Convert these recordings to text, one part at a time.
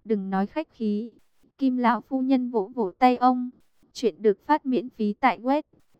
đừng nói khách khí. Kim lão phu nhân vỗ vỗ tay ông. Chuyện được phát miễn phí tại web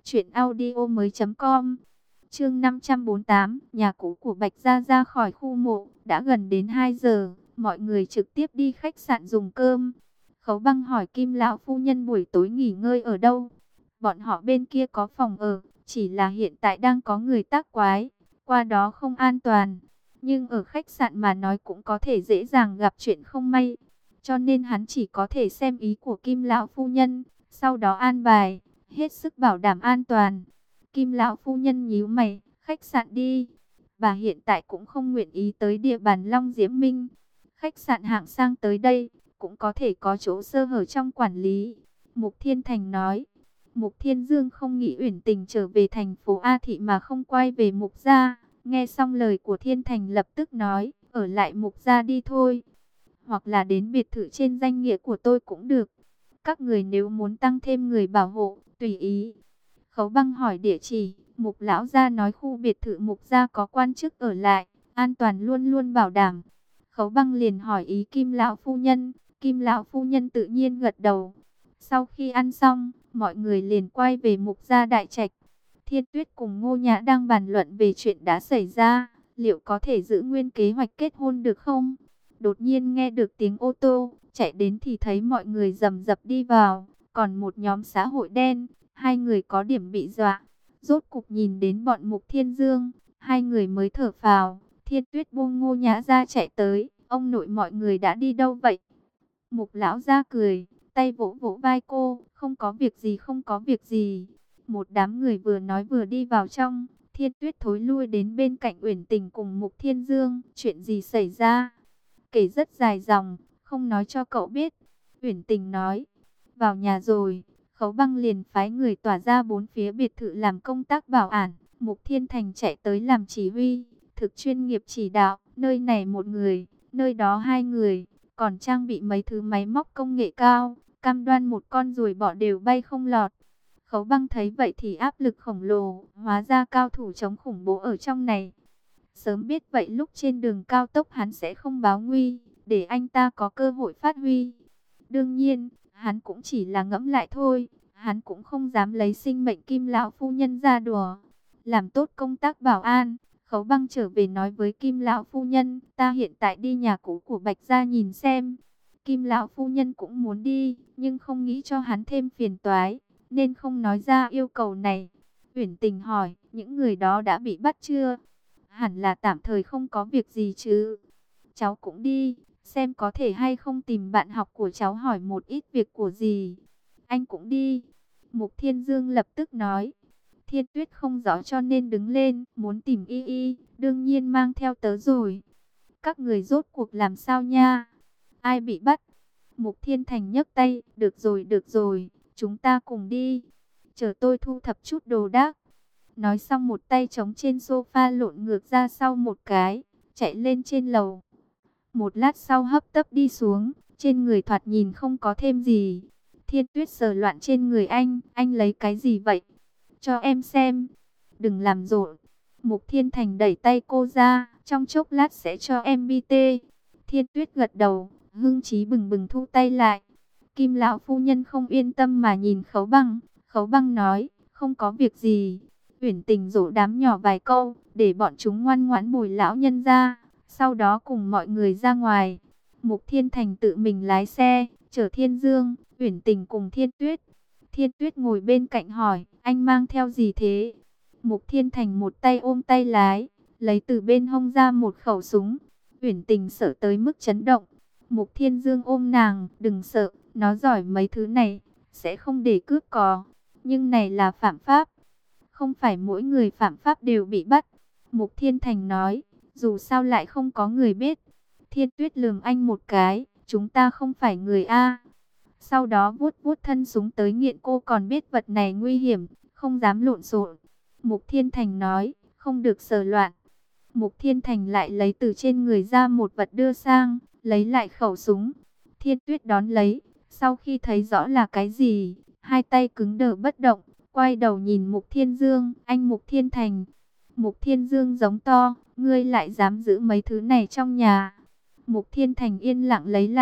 truyệnaudiomoi.com. Chương 548, nhà cũ của Bạch Gia ra khỏi khu mộ, đã gần đến 2 giờ, mọi người trực tiếp đi khách sạn dùng cơm. Khấu Băng hỏi Kim lão phu nhân buổi tối nghỉ ngơi ở đâu. Bọn họ bên kia có phòng ở, chỉ là hiện tại đang có người tác quái, qua đó không an toàn. Nhưng ở khách sạn mà nói cũng có thể dễ dàng gặp chuyện không may. Cho nên hắn chỉ có thể xem ý của Kim lão phu nhân, sau đó an bài, hết sức bảo đảm an toàn. Kim lão phu nhân nhíu mày, khách sạn đi. Bà hiện tại cũng không nguyện ý tới địa bàn Long Diễm Minh. Khách sạn hạng sang tới đây, cũng có thể có chỗ sơ hở trong quản lý. Mục Thiên Thành nói. Mục Thiên Dương không nghĩ Uyển Tình trở về thành phố A Thị mà không quay về Mục gia. Nghe xong lời của Thiên Thành lập tức nói, ở lại Mục gia đi thôi. Hoặc là đến biệt thự trên danh nghĩa của tôi cũng được. Các người nếu muốn tăng thêm người bảo hộ, tùy ý. Khấu Băng hỏi địa chỉ, Mục lão gia nói khu biệt thự Mục gia có quan chức ở lại, an toàn luôn luôn bảo đảm. Khấu Băng liền hỏi ý Kim lão phu nhân, Kim lão phu nhân tự nhiên gật đầu. Sau khi ăn xong, mọi người liền quay về Mục gia đại trạch. Thiên Tuyết cùng Ngô Nhã đang bàn luận về chuyện đã xảy ra, liệu có thể giữ nguyên kế hoạch kết hôn được không? Đột nhiên nghe được tiếng ô tô, chạy đến thì thấy mọi người rầm rập đi vào, còn một nhóm xã hội đen, hai người có điểm bị dọa. Rốt cục nhìn đến bọn Mục Thiên Dương, hai người mới thở phào. Thiên Tuyết buông Ngô Nhã ra chạy tới, ông nội mọi người đã đi đâu vậy? Mục lão ra cười, tay vỗ vỗ vai cô, không có việc gì không có việc gì. Một đám người vừa nói vừa đi vào trong, Thiên Tuyết thối lui đến bên cạnh Uyển Tình cùng Mục Thiên Dương, chuyện gì xảy ra? Kể rất dài dòng, không nói cho cậu biết. Uyển Tình nói, vào nhà rồi, Khấu Băng liền phái người tỏa ra bốn phía biệt thự làm công tác bảo ản. Mục Thiên Thành chạy tới làm chỉ huy, thực chuyên nghiệp chỉ đạo, nơi này một người, nơi đó hai người, còn trang bị mấy thứ máy móc công nghệ cao, cam đoan một con ruồi bọ đều bay không lọt. Khấu Băng thấy vậy thì áp lực khổng lồ, hóa ra cao thủ chống khủng bố ở trong này. Sớm biết vậy lúc trên đường cao tốc hắn sẽ không báo nguy, để anh ta có cơ hội phát huy. Đương nhiên, hắn cũng chỉ là ngẫm lại thôi, hắn cũng không dám lấy sinh mệnh Kim lão phu nhân ra đùa. Làm tốt công tác bảo an, Khấu Băng trở về nói với Kim lão phu nhân, ta hiện tại đi nhà cũ của Bạch gia nhìn xem. Kim lão phu nhân cũng muốn đi, nhưng không nghĩ cho hắn thêm phiền toái, nên không nói ra yêu cầu này. Uyển Tình hỏi, những người đó đã bị bắt chưa? Hẳn là tạm thời không có việc gì chứ. Cháu cũng đi, xem có thể hay không tìm bạn học của cháu hỏi một ít việc của gì. Anh cũng đi. Mục Thiên Dương lập tức nói. Thiên Tuyết không rõ cho nên đứng lên, muốn tìm Y Y, đương nhiên mang theo tớ rồi. Các người rốt cuộc làm sao nha? Ai bị bắt? Mục Thiên Thành nhấc tay, được rồi, chúng ta cùng đi. Chờ tôi thu thập chút đồ đạc. Nói xong một tay chống trên sofa lộn ngược ra sau một cái, chạy lên trên lầu. Một lát sau hấp tấp đi xuống, trên người thoạt nhìn không có thêm gì. Thiên Tuyết sờ loạn trên người anh lấy cái gì vậy? Cho em xem. Đừng làm rộn. Mục Thiên Thành đẩy tay cô ra, trong chốc lát sẽ cho em BT. Thiên Tuyết gật đầu, hưng trí bừng bừng thu tay lại. Kim lão phu nhân không yên tâm mà nhìn Khấu Băng. Khấu Băng nói, không có việc gì. Uyển Tình dỗ đám nhỏ vài câu, để bọn chúng ngoan ngoãn bồi lão nhân ra. Sau đó cùng mọi người ra ngoài. Mục Thiên Thành tự mình lái xe, chở Thiên Dương, Uyển Tình cùng Thiên Tuyết. Thiên Tuyết ngồi bên cạnh hỏi, anh mang theo gì thế? Mục Thiên Thành một tay ôm tay lái, lấy từ bên hông ra một khẩu súng. Uyển Tình sợ tới mức chấn động. Mục Thiên Dương ôm nàng, đừng sợ, nó giỏi mấy thứ này, sẽ không để cướp có. Nhưng này là phạm pháp. Không phải mỗi người phạm pháp đều bị bắt. Mục Thiên Thành nói, dù sao lại không có người biết. Thiên Tuyết lườm anh một cái, chúng ta không phải người A. Sau đó vuốt vuốt thân súng tới nghiện, cô còn biết vật này nguy hiểm, không dám lộn xộn. Mục Thiên Thành nói, không được sờ loạn. Mục Thiên Thành lại lấy từ trên người ra một vật đưa sang, lấy lại khẩu súng. Thiên Tuyết đón lấy, sau khi thấy rõ là cái gì, hai tay cứng đờ bất động, quay đầu nhìn Mục Thiên Dương, anh Mục Thiên Thành. Mục Thiên Dương giống to, ngươi lại dám giữ mấy thứ này trong nhà. Mục Thiên Thành yên lặng lấy lại,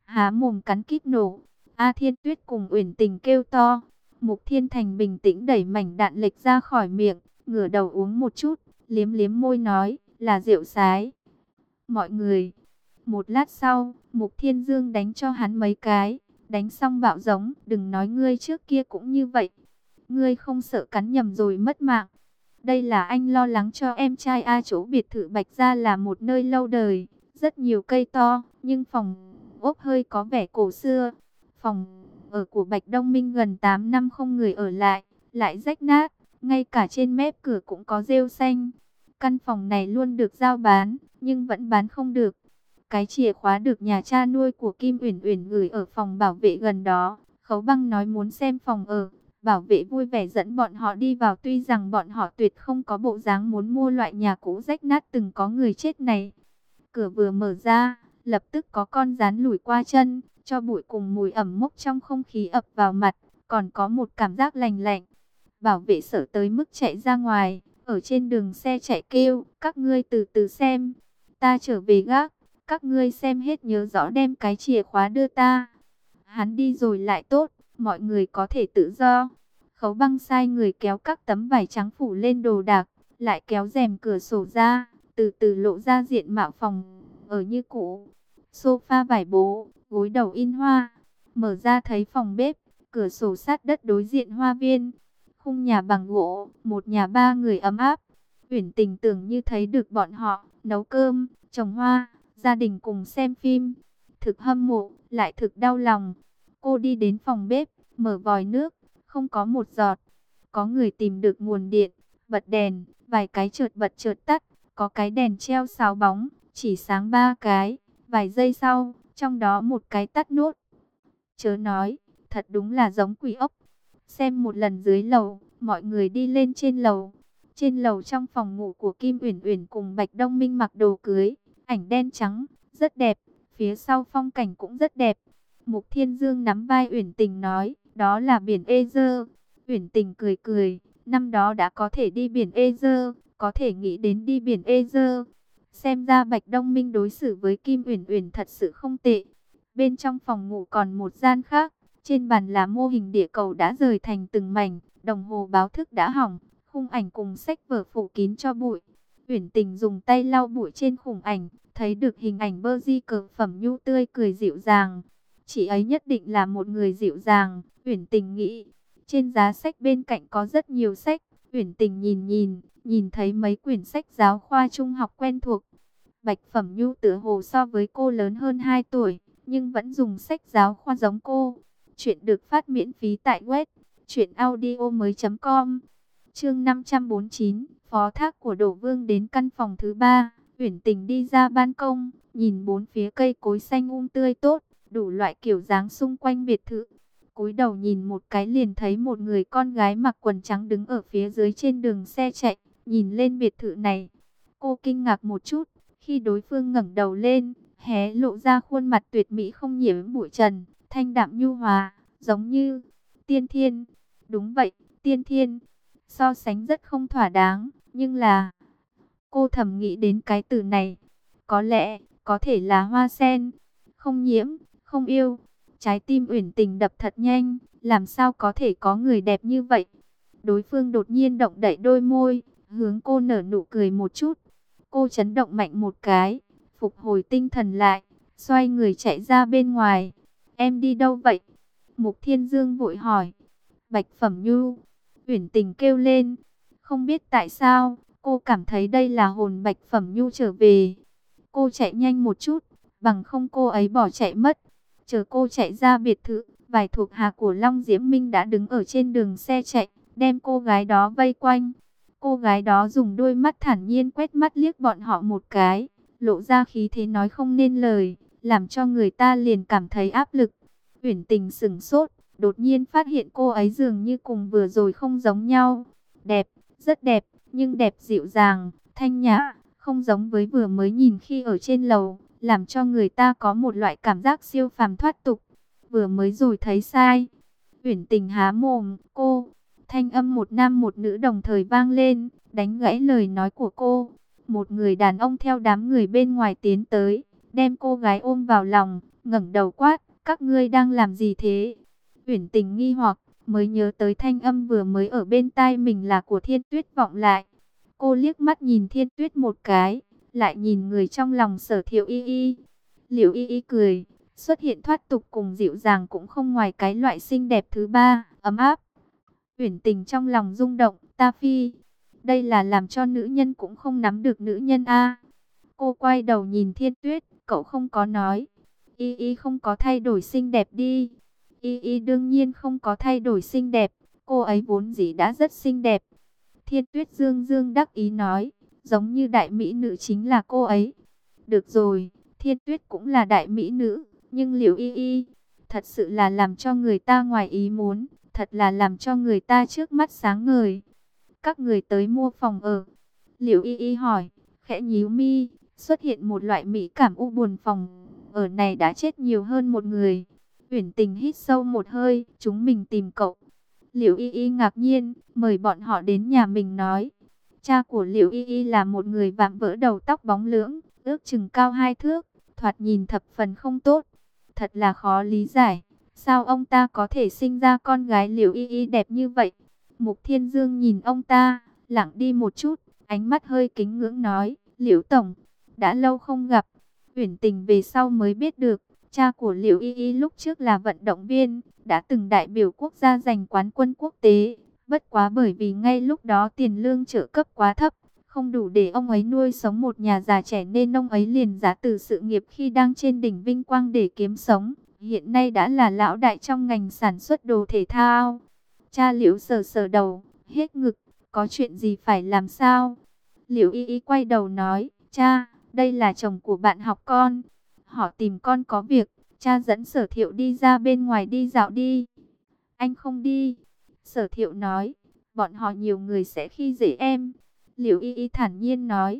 há mồm cắn kít nổ. A Thiên Tuyết cùng Uyển Tình kêu to. Mục Thiên Thành bình tĩnh đẩy mảnh đạn lệch ra khỏi miệng, ngửa đầu uống một chút, liếm liếm môi nói, là rượu sái. Mọi người. Một lát sau, Mục Thiên Dương đánh cho hắn mấy cái, đánh xong bạo giống, đừng nói ngươi trước kia cũng như vậy. Ngươi không sợ cắn nhầm rồi mất mạng. Đây là anh lo lắng cho em trai A. Chỗ biệt thự Bạch Gia là một nơi lâu đời, rất nhiều cây to, nhưng phòng ốc hơi có vẻ cổ xưa. Phòng ở của Bạch Đông Minh gần 8 năm không người ở lại rách nát, ngay cả trên mép cửa cũng có rêu xanh. Căn phòng này luôn được giao bán, nhưng vẫn bán không được. Cái chìa khóa được nhà cha nuôi của Kim Uyển Uyển gửi ở phòng bảo vệ gần đó. Khấu Băng nói muốn xem phòng ở, bảo vệ vui vẻ dẫn bọn họ đi vào, tuy rằng bọn họ tuyệt không có bộ dáng muốn mua loại nhà cũ rách nát từng có người chết này. Cửa vừa mở ra, lập tức có con rắn lủi qua chân, cho bụi cùng mùi ẩm mốc trong không khí ập vào mặt, còn có một cảm giác lành lạnh. Bảo vệ sợ tới mức chạy ra ngoài, ở trên đường xe chạy kêu, các ngươi từ từ xem, ta trở về gác, các ngươi xem hết nhớ rõ đem cái chìa khóa đưa ta. Hắn đi rồi lại tốt, mọi người có thể tự do. Khấu Băng sai người kéo các tấm vải trắng phủ lên đồ đạc, lại kéo rèm cửa sổ ra, từ từ lộ ra diện mạo phòng ở như cũ. Sofa vải bố, gối đầu in hoa, mở ra thấy phòng bếp, cửa sổ sát đất đối diện hoa viên. Khung nhà bằng gỗ, một nhà ba người ấm áp. Uyển Tình tưởng như thấy được bọn họ nấu cơm, trồng hoa, gia đình cùng xem phim. Thực hâm mộ, lại thực đau lòng. Cô đi đến phòng bếp, mở vòi nước, không có một giọt. Có người tìm được nguồn điện, bật đèn, vài cái chợt bật chợt tắt. Có cái đèn treo 6 bóng, chỉ sáng 3 cái. Vài giây sau, trong đó một cái tắt nốt. Chớ nói, thật đúng là giống quỷ ốc. Xem một lần dưới lầu, mọi người đi lên trên lầu. Trên lầu trong phòng ngủ của Kim Uyển Uyển cùng Bạch Đông Minh mặc đồ cưới, ảnh đen trắng, rất đẹp. Phía sau phong cảnh cũng rất đẹp. Mục Thiên Dương nắm vai Uyển Tình nói, đó là biển Ê-dơ. Uyển Tình cười cười, năm đó đã có thể đi biển Ê-dơ, có thể nghĩ đến đi biển Ê-dơ. Xem ra Bạch Đông Minh đối xử với Kim Uyển Uyển thật sự không tệ. Bên trong phòng ngủ còn một gian khác, trên bàn là mô hình địa cầu đã rời thành từng mảnh, đồng hồ báo thức đã hỏng, khung ảnh cùng sách vở phủ kín cho bụi. Uyển Tình dùng tay lau bụi trên khung ảnh, thấy được hình ảnh bơ di cực phẩm nhu tươi cười dịu dàng. Chị ấy nhất định là một người dịu dàng, Uyển Tình nghĩ. Trên giá sách bên cạnh có rất nhiều sách, Uyển Tình nhìn thấy mấy quyển sách giáo khoa trung học quen thuộc. Bạch Phẩm Nhu tựa hồ so với cô lớn hơn 2 tuổi, nhưng vẫn dùng sách giáo khoa giống cô. Chuyện được phát miễn phí tại web truyệnaudiomoi.com. Chương 549, phó thác của Đổ Vương đến căn phòng thứ 3, Uyển Tình đi ra ban công, nhìn bốn phía cây cối xanh tươi tốt, đủ loại kiểu dáng xung quanh biệt thự. Cúi đầu nhìn một cái liền thấy một người con gái mặc quần trắng đứng ở phía dưới trên đường xe chạy, nhìn lên biệt thự này. Cô kinh ngạc một chút, khi đối phương ngẩng đầu lên, hé lộ ra khuôn mặt tuyệt mỹ không nhiễm bụi trần, thanh đạm nhu hòa, giống như tiên thiên. Đúng vậy, tiên thiên. So sánh rất không thỏa đáng, nhưng là cô thầm nghĩ đến cái từ này, có lẽ có thể là hoa sen, không nhiễm, không yêu. Trái tim Uyển Tình đập thật nhanh, làm sao có thể có người đẹp như vậy? Đối phương đột nhiên động đậy đôi môi, hướng cô nở nụ cười một chút. Cô chấn động mạnh một cái, phục hồi tinh thần lại, xoay người chạy ra bên ngoài. Em đi đâu vậy? Mục Thiên Dương vội hỏi. Bạch Phẩm Nhu. Uyển Tình kêu lên. Không biết tại sao, cô cảm thấy đây là hồn Bạch Phẩm Nhu trở về. Cô chạy nhanh một chút, bằng không cô ấy bỏ chạy mất. Chờ cô chạy ra biệt thự, vài thuộc hạ của Long Diễm Minh đã đứng ở trên đường xe chạy, đem cô gái đó vây quanh. Cô gái đó dùng đôi mắt thản nhiên quét mắt liếc bọn họ một cái, lộ ra khí thế nói không nên lời, làm cho người ta liền cảm thấy áp lực. Uyển Tình sững sốt, đột nhiên phát hiện cô ấy dường như cùng vừa rồi không giống nhau. Đẹp, rất đẹp, nhưng đẹp dịu dàng, thanh nhã, không giống với vừa mới nhìn khi ở trên lầu, làm cho người ta có một loại cảm giác siêu phàm thoát tục. Vừa mới rồi thấy sai. Uyển Tình há mồm, cô. Thanh âm một nam một nữ đồng thời vang lên, đánh gãy lời nói của cô. Một người đàn ông theo đám người bên ngoài tiến tới, đem cô gái ôm vào lòng, ngẩng đầu quát, các ngươi đang làm gì thế? Uyển Tình nghi hoặc, mới nhớ tới thanh âm vừa mới ở bên tai mình là của Thiên Tuyết vọng lại. Cô liếc mắt nhìn Thiên Tuyết một cái, lại nhìn người trong lòng Sở Thiệu Y Y. Liễu Y Y cười, xuất hiện thoát tục cùng dịu dàng cũng không ngoài cái loại xinh đẹp thứ ba, ấm áp. Uyển Tình trong lòng rung động, ta phi, đây là làm cho nữ nhân cũng không nắm được nữ nhân a. Cô quay đầu nhìn Thiên Tuyết, cậu không có nói, Y Y không có thay đổi xinh đẹp đi. Y Y đương nhiên không có thay đổi xinh đẹp, cô ấy vốn dĩ đã rất xinh đẹp. Thiên Tuyết dương dương đắc ý nói, giống như đại mỹ nữ chính là cô ấy. Được rồi, Thiên Tuyết cũng là đại mỹ nữ, nhưng Liễu Y Y thật sự là làm cho người ta ngoài ý muốn, thật là làm cho người ta trước mắt sáng ngời. Các người tới mua phòng ở? Liễu Y Y hỏi, khẽ nhíu mi, xuất hiện một loại mỹ cảm u buồn. Phòng ở này đã chết nhiều hơn một người. Uyển Tình hít sâu một hơi, chúng mình tìm cậu. Liễu Y Y ngạc nhiên, mời bọn họ đến nhà mình nói. Cha của Liễu Y Y là một người vạm vỡ đầu tóc bóng lưỡng, ước chừng cao 2 thước, thoạt nhìn thập phần không tốt. Thật là khó lý giải, sao ông ta có thể sinh ra con gái Liễu Y Y đẹp như vậy? Mục Thiên Dương nhìn ông ta, lặng đi một chút, ánh mắt hơi kính ngưỡng nói, Liễu Tổng, đã lâu không gặp. Uyển Tình về sau mới biết được, cha của Liễu Y Y lúc trước là vận động viên, đã từng đại biểu quốc gia giành quán quân quốc tế. Bất quá bởi vì ngay lúc đó tiền lương trợ cấp quá thấp, không đủ để ông ấy nuôi sống một nhà già trẻ nên ông ấy liền giã từ sự nghiệp khi đang trên đỉnh vinh quang để kiếm sống. Hiện nay đã là lão đại trong ngành sản xuất đồ thể thao. Cha Liễu sờ sờ đầu, hết ngực, có chuyện gì phải làm sao? Liễu Y Y quay đầu nói, cha, đây là chồng của bạn học con. Họ tìm con có việc, cha dẫn Sở Thiệu đi ra bên ngoài đi dạo đi. Anh không đi. Sở Thiệu nói, bọn họ nhiều người sẽ khi dễ em. Liễu Y Y thản nhiên nói,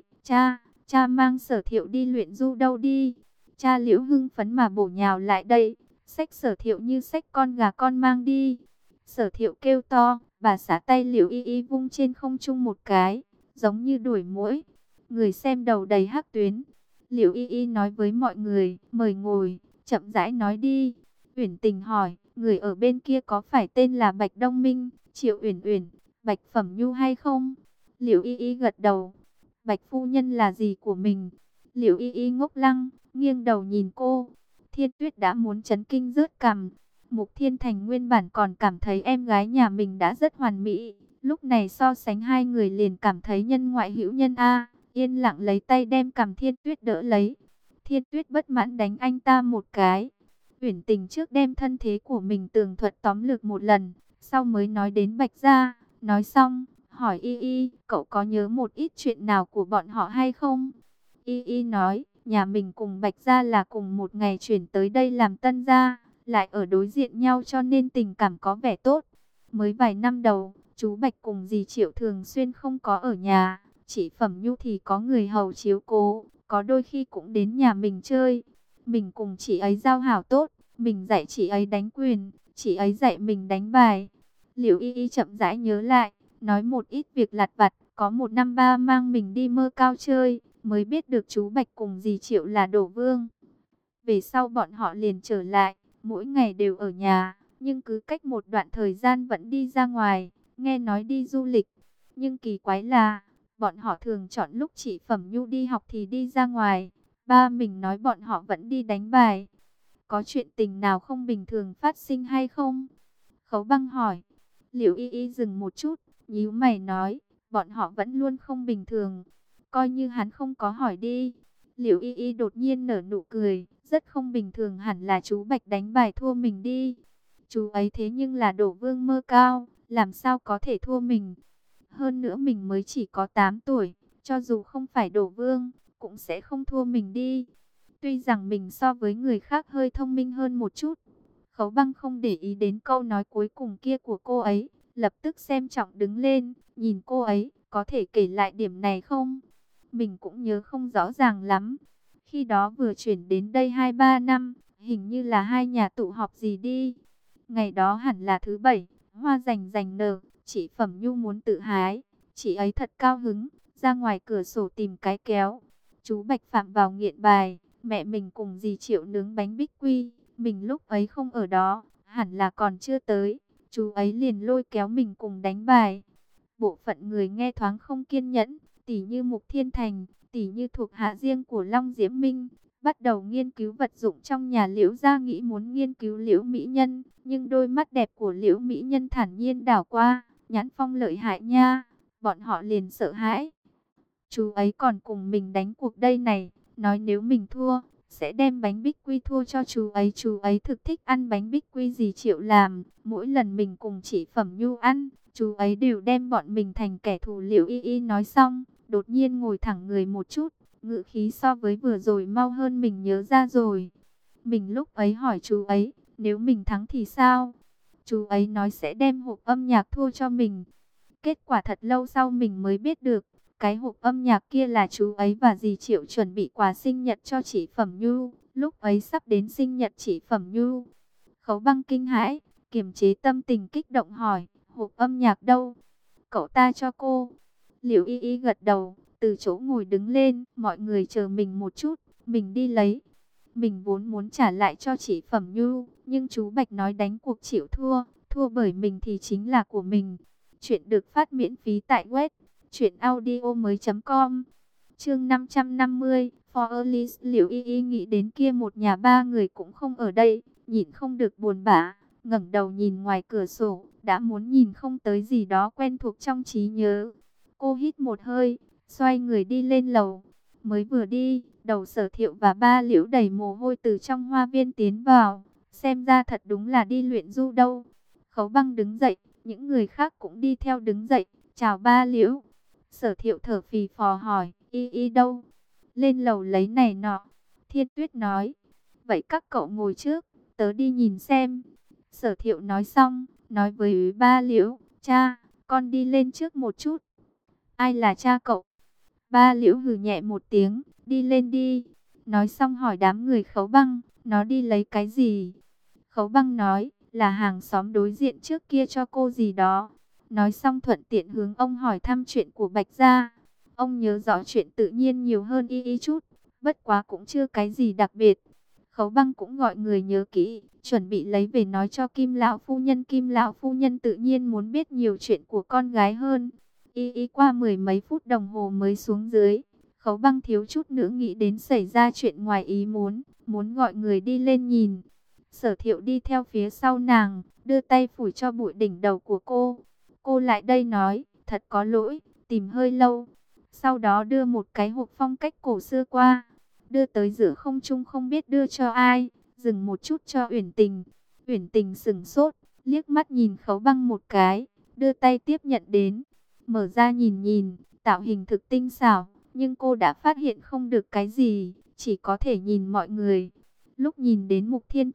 cha mang Sở Thiệu đi luyện du đâu đi. Cha Liễu hưng phấn mà bổ nhào lại đây, xách Sở Thiệu như xách con gà con mang đi. Sở Thiệu kêu to, bà xả tay Liễu Y Y vung trên không trung một cái, giống như đuổi muỗi. Người xem đầu đầy hắc tuyến. Liễu Y Y nói với mọi người, mời ngồi, chậm rãi nói đi. Uyển Tình hỏi, người ở bên kia có phải tên là Bạch Đông Minh, Triệu Uyển Uyển, Bạch Phẩm Nhu hay không? Liễu Y Y gật đầu. Bạch phu nhân là gì của mình? Liễu Y Y ngốc lăng, nghiêng đầu nhìn cô. Thiên Tuyết đã muốn chấn kinh rớt cằm. Mục Thiên Thành nguyên bản còn cảm thấy em gái nhà mình đã rất hoàn mỹ, lúc này so sánh hai người liền cảm thấy nhân ngoại hữu nhân a. Yên lặng lấy tay đem cằm Thiên Tuyết đỡ lấy. Thiên Tuyết bất mãn đánh anh ta một cái. Uyển Tình trước đem thân thế của mình tường thuật tóm lược một lần, sau mới nói đến Bạch Gia. Nói xong, hỏi Y Y, cậu có nhớ một ít chuyện nào của bọn họ hay không? Y Y nói, nhà mình cùng Bạch Gia là cùng một ngày chuyển tới đây làm tân gia, lại ở đối diện nhau cho nên tình cảm có vẻ tốt. Mới vài năm đầu, chú Bạch cùng dì Triệu thường xuyên không có ở nhà, chị Phẩm Nhu thì có người hầu chiếu cố, có đôi khi cũng đến nhà mình chơi. Mình cùng chị ấy giao hảo tốt, mình dạy chị ấy đánh quyền, chị ấy dạy mình đánh bài. Liễu Y Y chậm rãi nhớ lại, nói một ít việc lặt vặt. Có một năm ba mang mình đi Mơ Cao chơi, mới biết được chú Bạch cùng dì Triệu là đổ vương. Về sau bọn họ liền trở lại, mỗi ngày đều ở nhà, nhưng cứ cách một đoạn thời gian vẫn đi ra ngoài, nghe nói đi du lịch. Nhưng kỳ quái là, bọn họ thường chọn lúc chị Phẩm Nhu đi học thì đi ra ngoài. Ba mình nói bọn họ vẫn đi đánh bài. Có chuyện tình nào không bình thường phát sinh hay không? Khấu Băng hỏi. Liễu Y Y dừng một chút, nhíu mày nói, bọn họ vẫn luôn không bình thường. Coi như hắn không có hỏi đi. Liễu Y Y đột nhiên nở nụ cười, rất không bình thường, hẳn là chú Bạch đánh bài thua mình đi. Chú ấy thế nhưng là đổ vương Mơ Cao, làm sao có thể thua mình? Hơn nữa mình mới chỉ có 8 tuổi, cho dù không phải đổ vương, cũng sẽ không thua mình đi. Tuy rằng mình so với người khác hơi thông minh hơn một chút. Khấu Băng không để ý đến câu nói cuối cùng kia của cô ấy, lập tức xem trọng đứng lên, nhìn cô ấy, có thể kể lại điểm này không? Mình cũng nhớ không rõ ràng lắm. Khi đó vừa chuyển đến đây 2-3 năm, hình như là hai nhà tụ họp gì đi. Ngày đó hẳn là thứ bảy, hoa rành rành nở, chị Phẩm Nhu muốn tự hái. Chị ấy thật cao hứng, ra ngoài cửa sổ tìm cái kéo. Chú Bạch phạm vào nghiện bài, mẹ mình cùng dì Triệu nướng bánh bích quy, mình lúc ấy không ở đó, hẳn là còn chưa tới. Chú ấy liền lôi kéo mình cùng đánh bài. Bộ phận người nghe thoáng không kiên nhẫn, tỉ như Mục Thiên Thành, tỉ như thuộc hạ riêng của Long Diễm Minh, bắt đầu nghiên cứu vật dụng trong nhà Liễu gia, nghĩ muốn nghiên cứu Liễu mỹ nhân, nhưng đôi mắt đẹp của Liễu mỹ nhân thản nhiên đảo qua, nhãn phong lợi hại nha, bọn họ liền sợ hãi. Chú ấy còn cùng mình đánh cuộc đây này, nói nếu mình thua, sẽ đem bánh bích quy thua cho chú ấy thực thích ăn bánh bích quy gì Triệu làm, mỗi lần mình cùng chị Phẩm Nhu ăn, chú ấy đều đem bọn mình thành kẻ thù. Liễu Y Y nói xong, đột nhiên ngồi thẳng người một chút, ngữ khí so với vừa rồi mau hơn. Mình nhớ ra rồi. Mình lúc ấy hỏi chú ấy, nếu mình thắng thì sao? Chú ấy nói sẽ đem hộp âm nhạc thua cho mình. Kết quả thật lâu sau mình mới biết được, cái hộp âm nhạc kia là chú ấy và dì Triệu chuẩn bị quà sinh nhật cho chị Phẩm Nhu. Lúc ấy sắp đến sinh nhật chị Phẩm Nhu. Khấu Băng kinh hãi, kiềm chế tâm tình kích động hỏi, hộp âm nhạc đâu? Cậu ta cho cô. Liễu Y Y gật đầu, từ chỗ ngồi đứng lên, mọi người chờ mình một chút, mình đi lấy. Mình vốn muốn trả lại cho chị Phẩm Nhu, nhưng chú Bạch nói đánh cuộc chịu thua, thua bởi mình thì chính là của mình. Chuyện được phát miễn phí tại web truyệnaudiomoi.com. Chương 550, For Alice. Liễu Y Y nghĩ đến kia một nhà ba người cũng không ở đây, nhìn không được buồn bã, ngẩng đầu nhìn ngoài cửa sổ, đã muốn nhìn không tới gì đó quen thuộc trong trí nhớ. Cô hít một hơi, xoay người đi lên lầu. Mới vừa đi, đầu Sở Thiệu và ba Liễu đầy mồ hôi từ trong hoa viên tiến vào, xem ra thật đúng là đi luyện du đâu. Khấu Băng đứng dậy, những người khác cũng đi theo đứng dậy, chào ba Liễu. Sở Thiệu thở phì phò hỏi, Y Y đâu? Lên lầu lấy này nọ. Thiên Tuyết nói, vậy các cậu ngồi trước, tớ đi nhìn xem. Sở Thiệu nói xong, nói với ba Liễu, cha, con đi lên trước một chút. Ai là cha cậu? Ba Liễu hừ nhẹ một tiếng, đi lên đi. Nói xong hỏi đám người Khấu Băng, nó đi lấy cái gì? Khấu Băng nói, là hàng xóm đối diện trước kia cho cô gì đó. Nói xong thuận tiện hướng ông hỏi thăm chuyện của Bạch Gia. Ông nhớ rõ chuyện tự nhiên nhiều hơn Y Y chút, bất quá cũng chưa cái gì đặc biệt. Khấu Băng cũng gọi người nhớ kỹ, chuẩn bị lấy về nói cho Kim lão phu nhân. Kim lão phu nhân tự nhiên muốn biết nhiều chuyện của con gái hơn. Y Y qua mười mấy phút đồng hồ mới xuống dưới. Khấu Băng thiếu chút nữa nghĩ đến xảy ra chuyện ngoài ý muốn gọi người đi lên nhìn. Sở Thiệu đi theo phía sau nàng, đưa tay phủi cho bụi đỉnh đầu của cô. Cô lại đây nói, thật có lỗi, tìm hơi lâu. Sau đó đưa một cái hộp phong cách cổ xưa qua, đưa tới giữa không trung không biết đưa cho ai, dừng một chút cho Uyển Tình. Uyển Tình sững sốt, liếc mắt nhìn Khấu Băng một cái, đưa tay tiếp nhận đến, mở ra nhìn nhìn, tạo hình thực tinh xảo, nhưng cô đã phát hiện không được cái gì, chỉ có thể nhìn mọi người. Lúc nhìn đến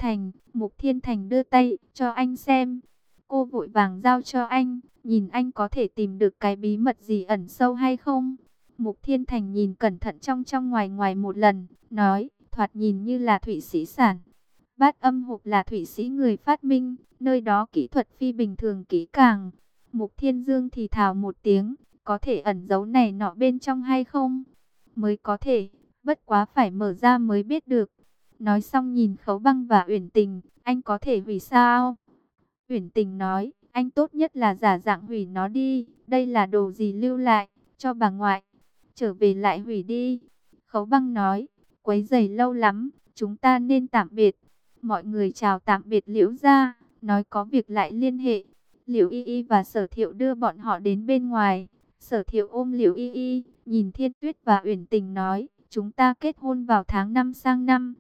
Mục Thiên Thành đưa tay cho anh xem, cô vội vàng giao cho anh, nhìn anh có thể tìm được cái bí mật gì ẩn sâu hay không. Mục Thiên Thành nhìn cẩn thận trong trong ngoài ngoài một lần, nói, thoạt nhìn như là Thụy Sĩ sản. Bát âm hộp là Thụy Sĩ người phát minh, nơi đó kỹ thuật phi bình thường kỹ càng. Mục Thiên Dương thì thào một tiếng, có thể ẩn giấu này nọ bên trong hay không? Mới có thể, bất quá phải mở ra mới biết được. Nói xong nhìn Khấu Băng và Uyển Tình, anh có thể hủy sao? Uyển Tình nói, anh tốt nhất là giả dạng hủy nó đi, đây là đồ gì lưu lại, cho bà ngoại. Trở về lại hủy đi. Khấu Băng nói, quấy rầy lâu lắm, chúng ta nên tạm biệt. Mọi người chào tạm biệt Liễu gia, nói có việc lại liên hệ. Liễu Y Y và Sở Thiệu đưa bọn họ đến bên ngoài. Sở Thiệu ôm Liễu Y Y, nhìn Thiên Tuyết và Uyển Tình nói, chúng ta kết hôn vào tháng 5 sang năm.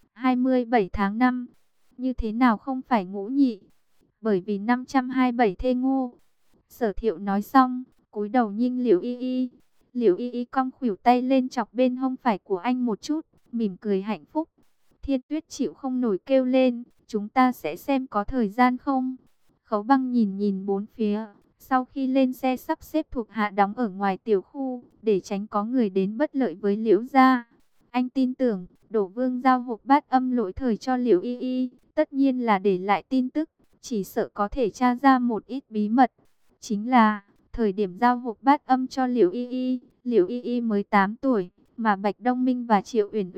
27 tháng 5, như thế nào không phải ngũ nhị? Bởi vì 527 thê ngô. Sở Thiệu nói xong, cúi đầu nhìn Liễu Y Y. Liễu Y Y cong khuỷu tay lên chọc bên hông phải của anh một chút, mỉm cười hạnh phúc. Thiên Tuyết chịu không nổi kêu lên, chúng ta sẽ xem có thời gian không? Khấu Băng nhìn nhìn bốn phía, sau khi lên xe sắp xếp thuộc hạ đóng ở ngoài tiểu khu, để tránh có người đến bất lợi với Liễu gia. Anh tin tưởng, Đổ Vương giao hộp bát âm lỗi thời cho Liễu Y Y, tất nhiên là để lại tin tức, chỉ sợ có thể tra ra một ít bí mật. Chính là, thời điểm giao hộp bát âm cho Liễu Y Y mới 8 tuổi, mà Bạch Đông Minh và Triệu Uyển Uyển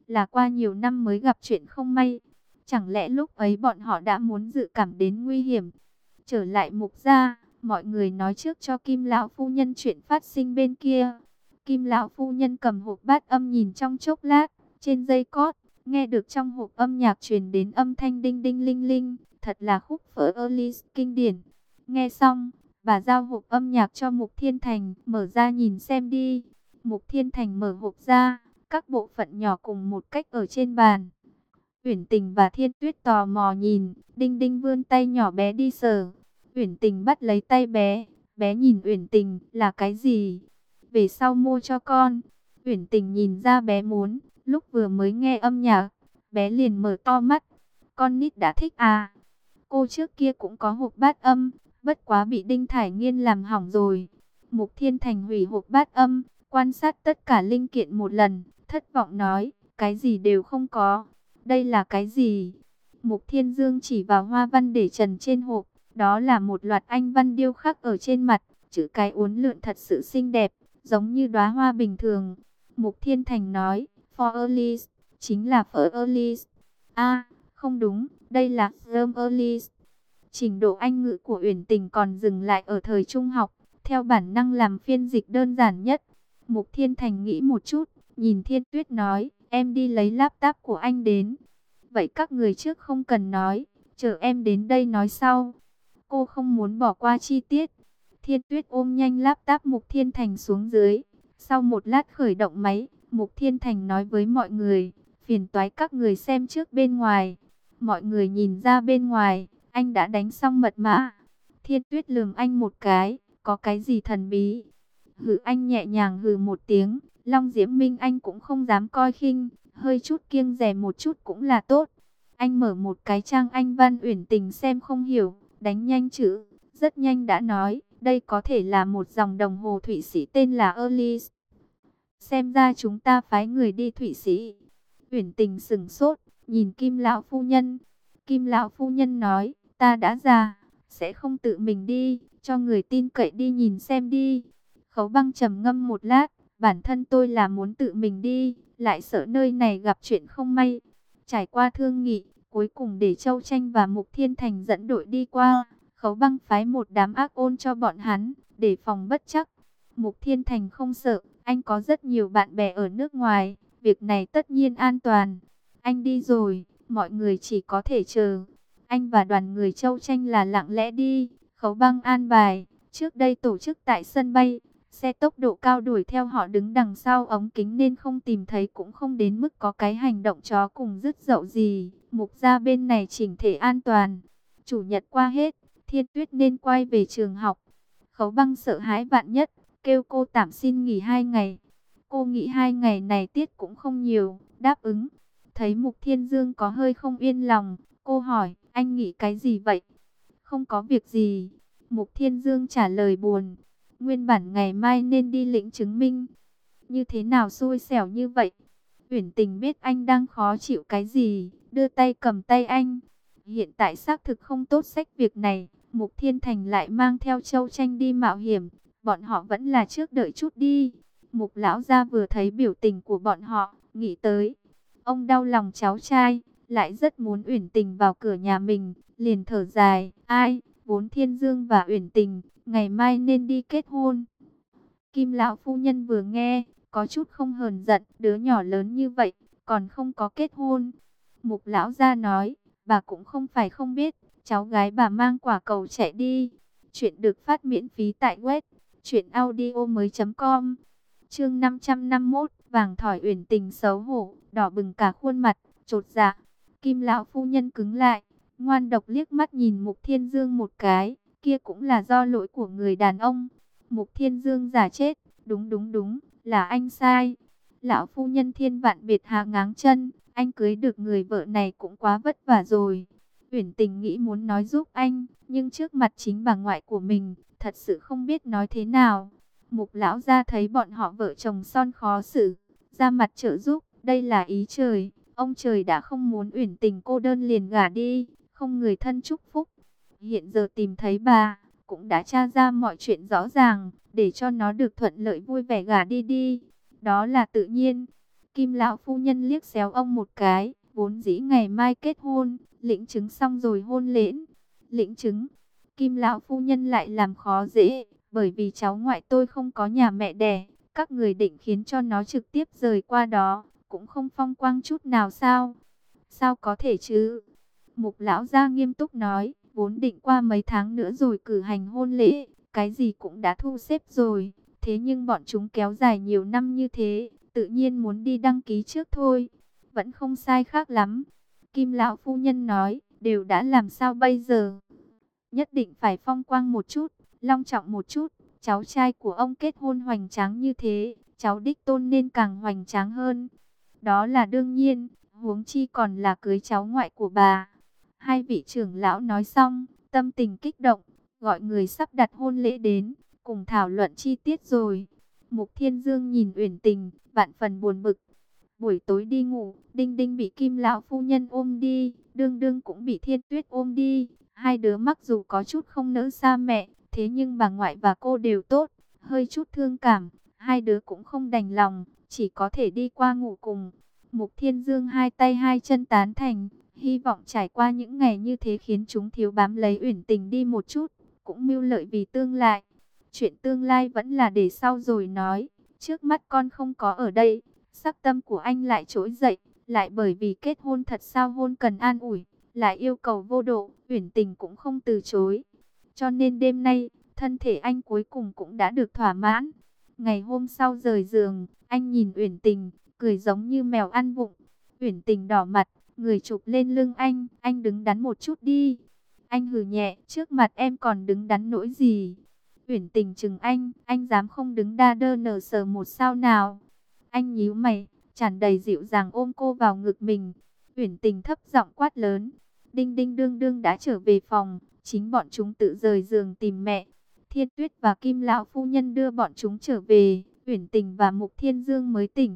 là qua nhiều năm mới gặp chuyện không may. Chẳng lẽ lúc ấy bọn họ đã muốn dự cảm đến nguy hiểm? Trở lại Mục gia, mọi người nói trước cho Kim lão phu nhân chuyện phát sinh bên kia. Kim lão phu nhân cầm hộp bát âm nhìn trong chốc lát, trên dây cót, nghe được trong hộp âm nhạc truyền đến âm thanh đinh đinh linh linh, thật là khúc phở Alice kinh điển. Nghe xong, bà giao hộp âm nhạc cho Mục Thiên Thành, mở ra nhìn xem đi. Mục Thiên Thành mở hộp ra, các bộ phận nhỏ cùng một cách ở trên bàn. Uyển Tình và Thiên Tuyết tò mò nhìn, Đinh Đinh vươn tay nhỏ bé đi sờ. Uyển Tình bắt lấy tay bé, bé nhìn Uyển Tình, là cái gì? Về sau mua cho con. Uyển Tình nhìn ra bé muốn, lúc vừa mới nghe âm nhạc, bé liền mở to mắt. Con nít đã thích à? Cô trước kia cũng có hộp bát âm, bất quá bị Đinh Thải Nghiên làm hỏng rồi. Mục Thiên Thành hủy hộp bát âm, quan sát tất cả linh kiện một lần, thất vọng nói, cái gì đều không có. Đây là cái gì? Mục Thiên Dương chỉ vào hoa văn để trần trên hộp, đó là một loạt anh văn điêu khắc ở trên mặt, chữ cái uốn lượn thật sự xinh đẹp, giống như đóa hoa bình thường. Mục Thiên Thành nói, For Alice, chính là For Alice. À, không đúng, đây là From Alice. Trình độ Anh ngữ của Uyển Tình còn dừng lại ở thời trung học, theo bản năng làm phiên dịch đơn giản nhất. Mục Thiên Thành nghĩ một chút, nhìn Thiên Tuyết nói, em đi lấy laptop của anh đến. Vậy các người trước không cần nói, chờ em đến đây nói sau. Cô không muốn bỏ qua chi tiết. Thiên Tuyết ôm nhanh laptop Mục Thiên Thành xuống dưới. Sau một lát khởi động máy, Mục Thiên Thành nói với mọi người, phiền toái các người xem trước bên ngoài. Mọi người nhìn ra bên ngoài, anh đã đánh xong mật mã. Thiên Tuyết lườm anh một cái, có cái gì thần bí? Hừ, anh nhẹ nhàng hừ một tiếng. Long Diễm Minh anh cũng không dám coi khinh, hơi chút kiêng dè một chút cũng là tốt. Anh mở một cái trang Anh văn Uyển Tình xem không hiểu, đánh nhanh chữ, rất nhanh đã nói, đây có thể là một dòng đồng hồ Thụy Sĩ tên là Alice. Xem ra chúng ta phái người đi Thụy Sĩ. Uyển Tình sững sốt, nhìn Kim lão phu nhân. Kim lão phu nhân nói, ta đã già, sẽ không tự mình đi, cho người tin cậy đi nhìn xem đi. Khấu Băng trầm ngâm một lát, bản thân tôi là muốn tự mình đi, lại sợ nơi này gặp chuyện không may. Trải qua thương nghị, cuối cùng để Châu Tranh và Mục Thiên Thành dẫn đội đi qua. Khấu Băng phái một đám ác ôn cho bọn hắn, để phòng bất chắc. Mục Thiên Thành không sợ, anh có rất nhiều bạn bè ở nước ngoài, việc này tất nhiên an toàn. Anh đi rồi, mọi người chỉ có thể chờ. Anh và đoàn người Châu Tranh là lặng lẽ đi. Khấu Băng an bài, trước đây tổ chức tại sân bay. Xe tốc độ cao đuổi theo họ đứng đằng sau ống kính nên không tìm thấy, cũng không đến mức có cái hành động chó cùng rứt dậu gì. Mục gia bên này chỉnh thể an toàn. Chủ nhật qua hết, Thiên Tuyết nên quay về trường học. Khấu Băng sợ hãi vạn nhất, kêu cô tạm xin nghỉ 2 ngày. Cô nghĩ 2 ngày này tiết cũng không nhiều, đáp ứng. Thấy Mục Thiên Dương có hơi không yên lòng, cô hỏi, anh nghĩ cái gì vậy? Không có việc gì. Mục Thiên Dương trả lời buồn. Nguyên bản ngày mai nên đi lĩnh chứng minh. Như thế nào xui xẻo như vậy? Uyển Tình biết anh đang khó chịu cái gì, đưa tay cầm tay anh. Hiện tại xác thực không tốt xách việc này. Mục Thiên Thành lại mang theo Châu Tranh đi mạo hiểm. Bọn họ vẫn là trước đợi chút đi. Mục lão gia vừa thấy biểu tình của bọn họ, nghĩ tới. Ông đau lòng cháu trai, lại rất muốn Uyển Tình vào cửa nhà mình, liền thở dài. Ai, vốn Thiên Dương và Uyển Tình ngày mai nên đi kết hôn. Kim lão phu nhân vừa nghe, có chút không hờn giận, đứa nhỏ lớn như vậy, còn không có kết hôn. Mục lão gia nói, bà cũng không phải không biết, cháu gái bà mang quả cầu chạy đi. Chuyện được phát miễn phí tại web truyệnaudiomoi.com. Chương 551, vàng thỏi Uyển Tình xấu hổ, đỏ bừng cả khuôn mặt, chột dạ. Kim lão phu nhân cứng lại, ngoan độc liếc mắt nhìn Mục Thiên Dương một cái, kia cũng là do lỗi của người đàn ông. Mục Thiên Dương giả chết, đúng đúng đúng, là anh sai. Lão phu nhân thiên vạn biệt hạ ngáng chân, anh cưới được người vợ này cũng quá vất vả rồi. Uyển Tình nghĩ muốn nói giúp anh, nhưng trước mặt chính bà ngoại của mình, thật sự không biết nói thế nào. Mục lão gia thấy bọn họ vợ chồng son khó xử, ra mặt trợ giúp, đây là ý trời. Ông trời đã không muốn Uyển Tình cô đơn liền gả đi, không người thân chúc phúc. Hiện giờ tìm thấy bà, cũng đã tra ra mọi chuyện rõ ràng, để cho nó được thuận lợi vui vẻ gả đi đi. Đó là tự nhiên. Kim lão phu nhân liếc xéo ông một cái, vốn dĩ ngày mai kết hôn, lĩnh chứng xong rồi hôn lễ. Lĩnh chứng, Kim lão phu nhân lại làm khó dễ, bởi vì cháu ngoại tôi không có nhà mẹ đẻ, các người định khiến cho nó trực tiếp rời qua đó, cũng không phong quang chút nào sao? Sao có thể chứ? Mục lão gia nghiêm túc nói, vốn định qua mấy tháng nữa rồi cử hành hôn lễ, cái gì cũng đã thu xếp rồi, thế nhưng bọn chúng kéo dài nhiều năm như thế, tự nhiên muốn đi đăng ký trước thôi, vẫn không sai khác lắm. Kim lão phu nhân nói, đều đã làm sao bây giờ? Nhất định phải phong quang một chút, long trọng một chút, cháu trai của ông kết hôn hoành tráng như thế, cháu đích tôn nên càng hoành tráng hơn. Đó là đương nhiên, huống chi còn là cưới cháu ngoại của bà. Hai vị trưởng lão nói xong, tâm tình kích động, gọi người sắp đặt hôn lễ đến, cùng thảo luận chi tiết rồi. Mục Thiên Dương nhìn Uyển Tình, vạn phần buồn bực. Buổi tối đi ngủ, Đinh Đinh bị Kim lão phu nhân ôm đi, Đương Đương cũng bị Thiên Tuyết ôm đi. Hai đứa mặc dù có chút không nỡ xa mẹ, thế nhưng bà ngoại và cô đều tốt, hơi chút thương cảm, hai đứa cũng không đành lòng, chỉ có thể đi qua ngủ cùng. Mục Thiên Dương hai tay hai chân tán thành, hy vọng trải qua những ngày như thế khiến chúng thiếu bám lấy Uyển Tình đi một chút, cũng mưu lợi vì tương lai. Chuyện tương lai vẫn là để sau rồi nói, trước mắt con không có ở đây, sắc tâm của anh lại trỗi dậy, lại bởi vì kết hôn thật sao hôn cần an ủi, lại yêu cầu vô độ, Uyển Tình cũng không từ chối. Cho nên đêm nay, thân thể anh cuối cùng cũng đã được thỏa mãn. Ngày hôm sau rời giường, anh nhìn Uyển Tình, cười giống như mèo ăn vụng. Uyển Tình đỏ mặt, người chụp lên lưng anh đứng đắn một chút đi. Anh hừ nhẹ, trước mặt em còn đứng đắn nỗi gì? Uyển Tình chừng anh dám không đứng đa đơ nở sờ một sao nào? Anh nhíu mày, tràn đầy dịu dàng ôm cô vào ngực mình. Uyển Tình thấp giọng quát lớn. Đinh Đinh Đương Đương đã trở về phòng, chính bọn chúng tự rời giường tìm mẹ. Thiên Tuyết và Kim lão phu nhân đưa bọn chúng trở về, Uyển Tình và Mục Thiên Dương mới tỉnh.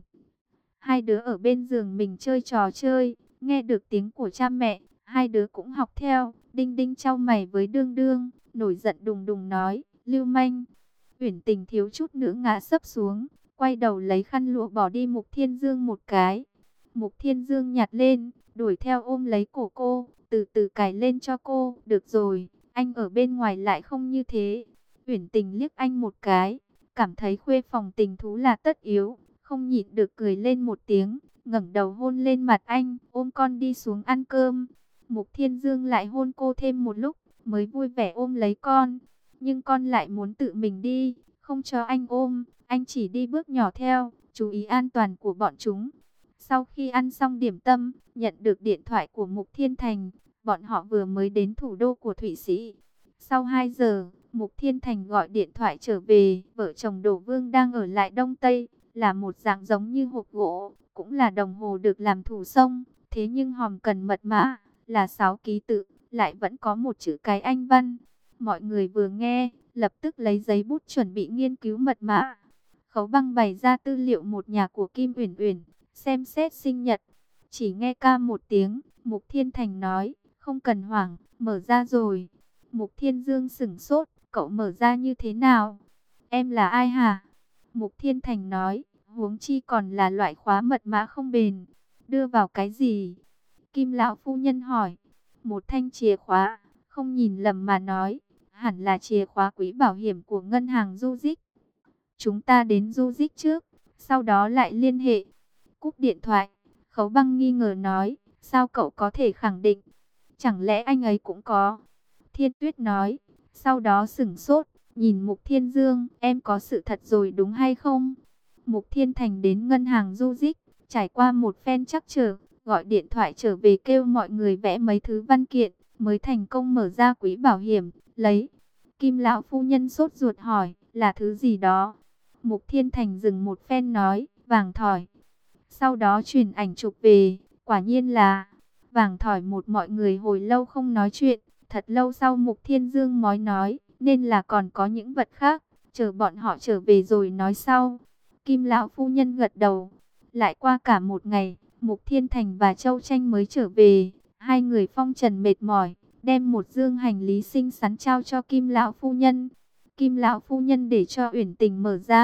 Hai đứa ở bên giường mình chơi trò chơi, nghe được tiếng của cha mẹ, hai đứa cũng học theo. Đinh Đinh chau mày với Đương Đương, nổi giận đùng đùng nói, lưu manh. Uyển Tình thiếu chút nữa ngã sấp xuống, quay đầu lấy khăn lụa bỏ đi Mục Thiên Dương một cái. Mục Thiên Dương nhặt lên, đuổi theo ôm lấy cổ cô, từ từ cài lên cho cô. Được rồi, anh ở bên ngoài lại không như thế. Uyển Tình liếc anh một cái, cảm thấy khuê phòng tình thú là tất yếu, không nhịn được cười lên một tiếng, ngẩng đầu hôn lên mặt anh, ôm con đi xuống ăn cơm. Mục Thiên Dương lại hôn cô thêm một lúc, mới vui vẻ ôm lấy con. Nhưng con lại muốn tự mình đi, không cho anh ôm, anh chỉ đi bước nhỏ theo, chú ý an toàn của bọn chúng. Sau khi ăn xong điểm tâm, nhận được điện thoại của Mục Thiên Thành, bọn họ vừa mới đến thủ đô của Thụy Sĩ. Sau 2 giờ, Mục Thiên Thành gọi điện thoại trở về, vợ chồng Đỗ Vương đang ở lại Đông Tây, là một dạng giống như hộp gỗ, cũng là đồng hồ được làm thủ công, thế nhưng hòm cần mật mã, là 6 ký tự, lại vẫn có một chữ cái Anh văn. Mọi người vừa nghe, lập tức lấy giấy bút chuẩn bị nghiên cứu mật mã. Khấu Băng bày ra tư liệu một nhà của Kim Uyển Uyển, xem xét sinh nhật. Chỉ nghe ca một tiếng, Mục Thiên Thành nói, không cần hoảng, mở ra rồi. Mục Thiên Dương sửng sốt, cậu mở ra như thế nào? Em là ai hả? Mục Thiên Thành nói, huống chi còn là loại khóa mật mã không bền. Đưa vào cái gì? Kim lão phu nhân hỏi. Một thanh chìa khóa, không nhìn lầm mà nói, hẳn là chìa khóa quỹ bảo hiểm của ngân hàng Du-Dích. Chúng ta đến Du-Dích trước, sau đó lại liên hệ. Cúp điện thoại, Khấu Băng nghi ngờ nói, sao cậu có thể khẳng định? Chẳng lẽ anh ấy cũng có? Thiên Tuyết nói, sau đó sửng sốt, nhìn Mục Thiên Dương, em có sự thật rồi đúng hay không? Mục Thiên Thành đến ngân hàng Du-Dích, trải qua một phen trắc trở, gọi điện thoại trở về kêu mọi người vẽ mấy thứ văn kiện, mới thành công mở ra quỹ bảo hiểm, lấy. Kim lão phu nhân sốt ruột hỏi, là thứ gì đó? Mục Thiên Thành dừng một phen nói, vàng thỏi. Sau đó truyền ảnh chụp về, quả nhiên là vàng thỏi. Một mọi người hồi lâu không nói chuyện, thật lâu sau Mục Thiên Dương mới nói, nên là còn có những vật khác, chờ bọn họ trở về rồi nói sau. Kim lão phu nhân gật đầu. Lại qua cả một ngày, Mục Thiên Thành và Châu Tranh mới trở về. Hai người phong trần mệt mỏi, đem một dương hành lý xinh xắn trao cho Kim lão phu nhân. Kim lão phu nhân để cho Uyển Tình mở ra,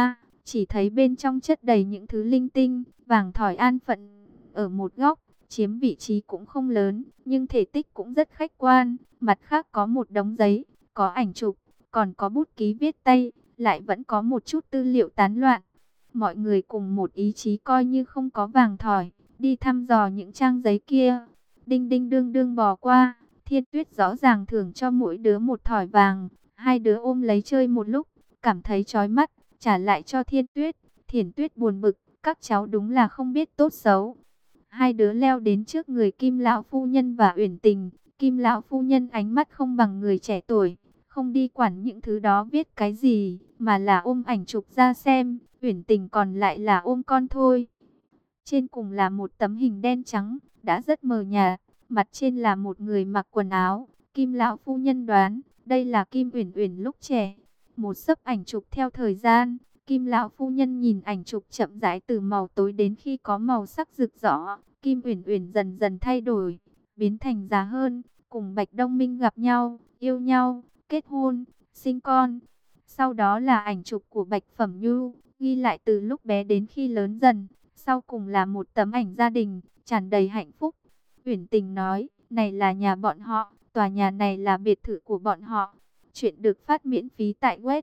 chỉ thấy bên trong chất đầy những thứ linh tinh, vàng thỏi an phận ở một góc, chiếm vị trí cũng không lớn, nhưng thể tích cũng rất khách quan. Mặt khác có một đống giấy, có ảnh chụp, còn có bút ký viết tay, lại vẫn có một chút tư liệu tán loạn. Mọi người cùng một ý chí coi như không có vàng thỏi, đi thăm dò những trang giấy kia. Đinh đinh đương đương bò qua, Thiên Tuyết rõ ràng thưởng cho mỗi đứa một thỏi vàng. Hai đứa ôm lấy chơi một lúc, cảm thấy chói mắt, trả lại cho Thiên Tuyết. Thiển Tuyết buồn bực, các cháu đúng là không biết tốt xấu. Hai đứa leo đến trước người Kim lão phu nhân và Uyển Tình. Kim lão phu nhân ánh mắt không bằng người trẻ tuổi, không đi quản những thứ đó viết cái gì, mà là ôm ảnh chụp ra xem. Uyển Tình còn lại là ôm con thôi. Trên cùng là một tấm hình đen trắng, đã rất mờ nhạt, mặt trên là một người mặc quần áo. Kim lão phu nhân đoán, đây là Kim Uyển Uyển lúc trẻ. Một xấp ảnh chụp theo thời gian, Kim lão phu nhân nhìn ảnh chụp chậm rãi từ màu tối đến khi có màu sắc rực rỡ. Kim Uyển Uyển dần dần thay đổi, biến thành già hơn, cùng Bạch Đông Minh gặp nhau, yêu nhau, kết hôn, sinh con. Sau đó là ảnh chụp của Bạch Phẩm Nhu, ghi lại từ lúc bé đến khi lớn dần. Sau cùng là một tấm ảnh gia đình, tràn đầy hạnh phúc. Uyển Tình nói, này là nhà bọn họ, tòa nhà này là biệt thự của bọn họ. Chuyện được phát miễn phí tại web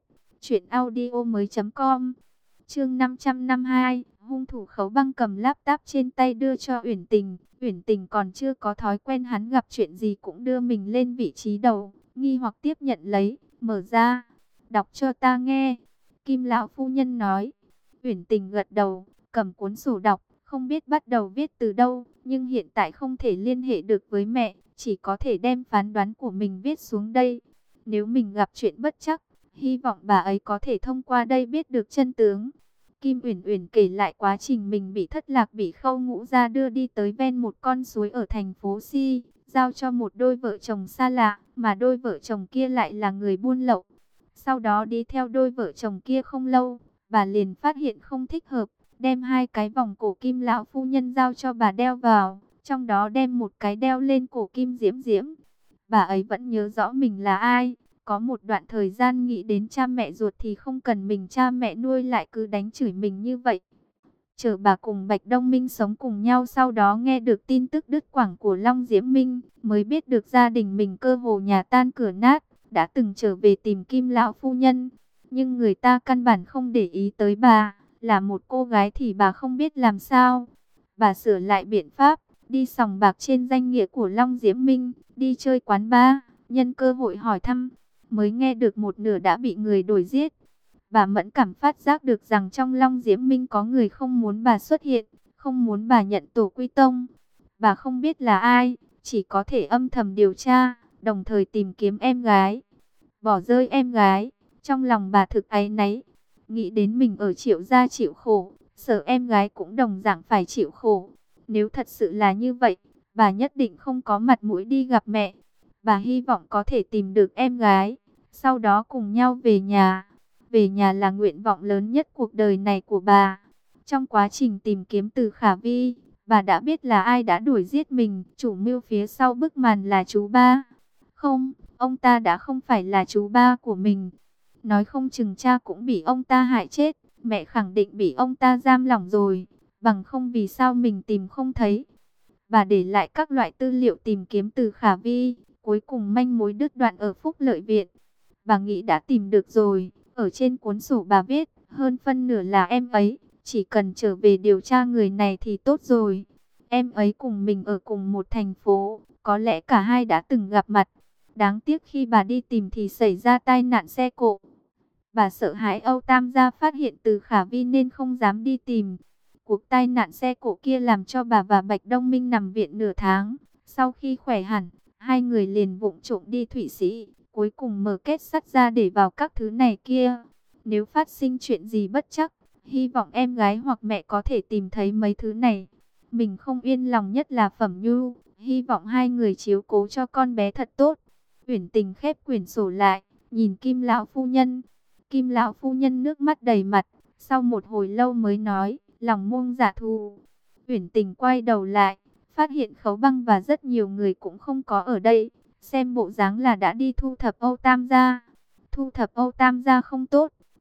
truyệnaudiomoi.com. Chương 552, hung thủ Khấu Băng cầm laptop trên tay đưa cho Uyển Tình. Uyển Tình còn chưa có thói quen hắn gặp chuyện gì cũng đưa mình lên vị trí đầu, nghi hoặc tiếp nhận lấy, mở ra, đọc cho ta nghe. Kim lão phu nhân nói. Uyển Tình gật đầu, cầm cuốn sổ đọc, không biết bắt đầu viết từ đâu, nhưng hiện tại không thể liên hệ được với mẹ, chỉ có thể đem phán đoán của mình viết xuống đây. Nếu mình gặp chuyện bất trắc, hy vọng bà ấy có thể thông qua đây biết được chân tướng. Kim Uyển Uyển kể lại quá trình mình bị thất lạc, bị Khâu Ngũ Gia đưa đi tới ven một con suối ở thành phố Si, giao cho một đôi vợ chồng xa lạ, mà đôi vợ chồng kia lại là người buôn lậu. Sau đó đi theo đôi vợ chồng kia không lâu, bà liền phát hiện không thích hợp, đem hai cái vòng cổ Kim lão phu nhân giao cho bà đeo vào, trong đó đem một cái đeo lên cổ Kim Diễm Diễm. Bà ấy vẫn nhớ rõ mình là ai. Có một đoạn thời gian nghĩ đến cha mẹ ruột thì không cần mình cha mẹ nuôi lại cứ đánh chửi mình như vậy. Chờ bà cùng Bạch Đông Minh sống cùng nhau, sau đó nghe được tin tức đứt quãng của Long Diễm Minh, mới biết được gia đình mình cơ hồ nhà tan cửa nát, đã từng trở về tìm Kim lão phu nhân. Nhưng người ta căn bản không để ý tới bà, là một cô gái thì bà không biết làm sao. Bà sửa lại biện pháp, đi sòng bạc trên danh nghĩa của Long Diễm Minh, đi chơi quán bar, nhân cơ hội hỏi thăm, mới nghe được một nửa đã bị người đuổi giết. Bà mẫn cảm phát giác được rằng trong Long Diễm Minh có người không muốn bà xuất hiện, không muốn bà nhận tổ quy tông. Bà không biết là ai, chỉ có thể âm thầm điều tra, đồng thời tìm kiếm em gái. Bỏ rơi em gái, trong lòng bà thực áy náy, nghĩ đến mình ở Triệu gia chịu khổ, sợ em gái cũng đồng dạng phải chịu khổ. Nếu thật sự là như vậy, bà nhất định không có mặt mũi đi gặp mẹ. Bà hy vọng có thể tìm được em gái, sau đó cùng nhau về nhà. Về nhà là nguyện vọng lớn nhất cuộc đời này của bà. Trong quá trình tìm kiếm Từ Khả Vi, bà đã biết là ai đã đuổi giết mình. Chủ mưu phía sau bức màn là chú ba. Không, ông ta đã không phải là chú ba của mình. Nói không chừng cha cũng bị ông ta hại chết. Mẹ khẳng định bị ông ta giam lỏng rồi. Bằng không vì sao mình tìm không thấy. Bà để lại các loại tư liệu tìm kiếm Từ Khả Vi. Cuối cùng manh mối đứt đoạn ở Phúc Lợi Viện. Bà nghĩ đã tìm được rồi. Ở trên cuốn sổ bà viết, hơn phân nửa là em ấy. Chỉ cần trở về điều tra người này thì tốt rồi. Em ấy cùng mình ở cùng một thành phố. Có lẽ cả hai đã từng gặp mặt. Đáng tiếc khi bà đi tìm thì xảy ra tai nạn xe cộ. Bà sợ hãi Âu Tam gia phát hiện Từ Khả Vi nên không dám đi tìm. Cuộc tai nạn xe cộ kia làm cho bà và Bạch Đông Minh nằm viện nửa tháng. Sau khi khỏe hẳn, hai người liền vụng trộm đi Thụy Sĩ. Cuối cùng mở kết sắt ra để vào các thứ này kia. Nếu phát sinh chuyện gì bất trắc, hy vọng em gái hoặc mẹ có thể tìm thấy mấy thứ này. Mình không yên lòng nhất là Phẩm Nhu. Hy vọng hai người chiếu cố cho con bé thật tốt. Uyển Tình khép quyển sổ lại, nhìn Kim lão phu nhân. Kim lão phu nhân nước mắt đầy mặt. Sau một hồi lâu mới nói, lòng muông dạ thù. Uyển Tình quay đầu lại, phát hiện Khấu Băng và rất nhiều người cũng không có ở đây. Xem bộ dáng là đã đi thu thập Âu Tam gia. Thu thập Âu Tam gia không tốt,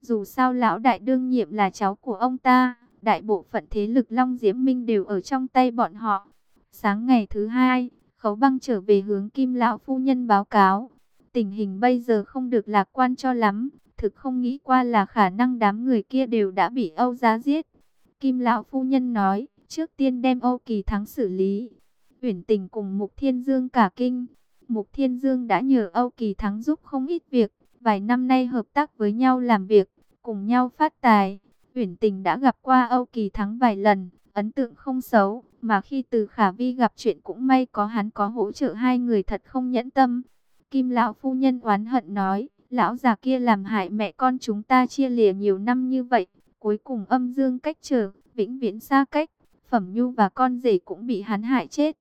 Dù sao lão đại đương nhiệm là cháu của ông ta, đại bộ phận thế lực Long Diễm Minh đều ở trong tay bọn họ. Sáng ngày thứ hai, Khấu Băng trở về hướng Kim lão phu nhân báo cáo. Tình hình bây giờ không được lạc quan cho lắm, thực không nghĩ qua là khả năng đám người kia đều đã bị Âu Giá giết. Kim lão phu nhân nói, trước tiên đem Âu Kỳ Thắng xử lý. Uyển Tình cùng Mục Thiên Dương cả kinh. Mục Thiên Dương đã nhờ Âu Kỳ Thắng giúp không ít việc, vài năm nay hợp tác với nhau làm việc, cùng nhau phát tài. Uyển Tình đã gặp qua Âu Kỳ Thắng vài lần, ấn tượng không xấu, mà khi Từ Khả Vi gặp chuyện cũng may có hắn có hỗ trợ hai người thật không nhẫn tâm. Kim lão phu nhân oán hận nói, lão già kia làm hại mẹ con chúng ta chia lìa nhiều năm như vậy, cuối cùng âm dương cách trở, vĩnh viễn xa cách, Phẩm Nhu và con rể cũng bị hắn hại chết.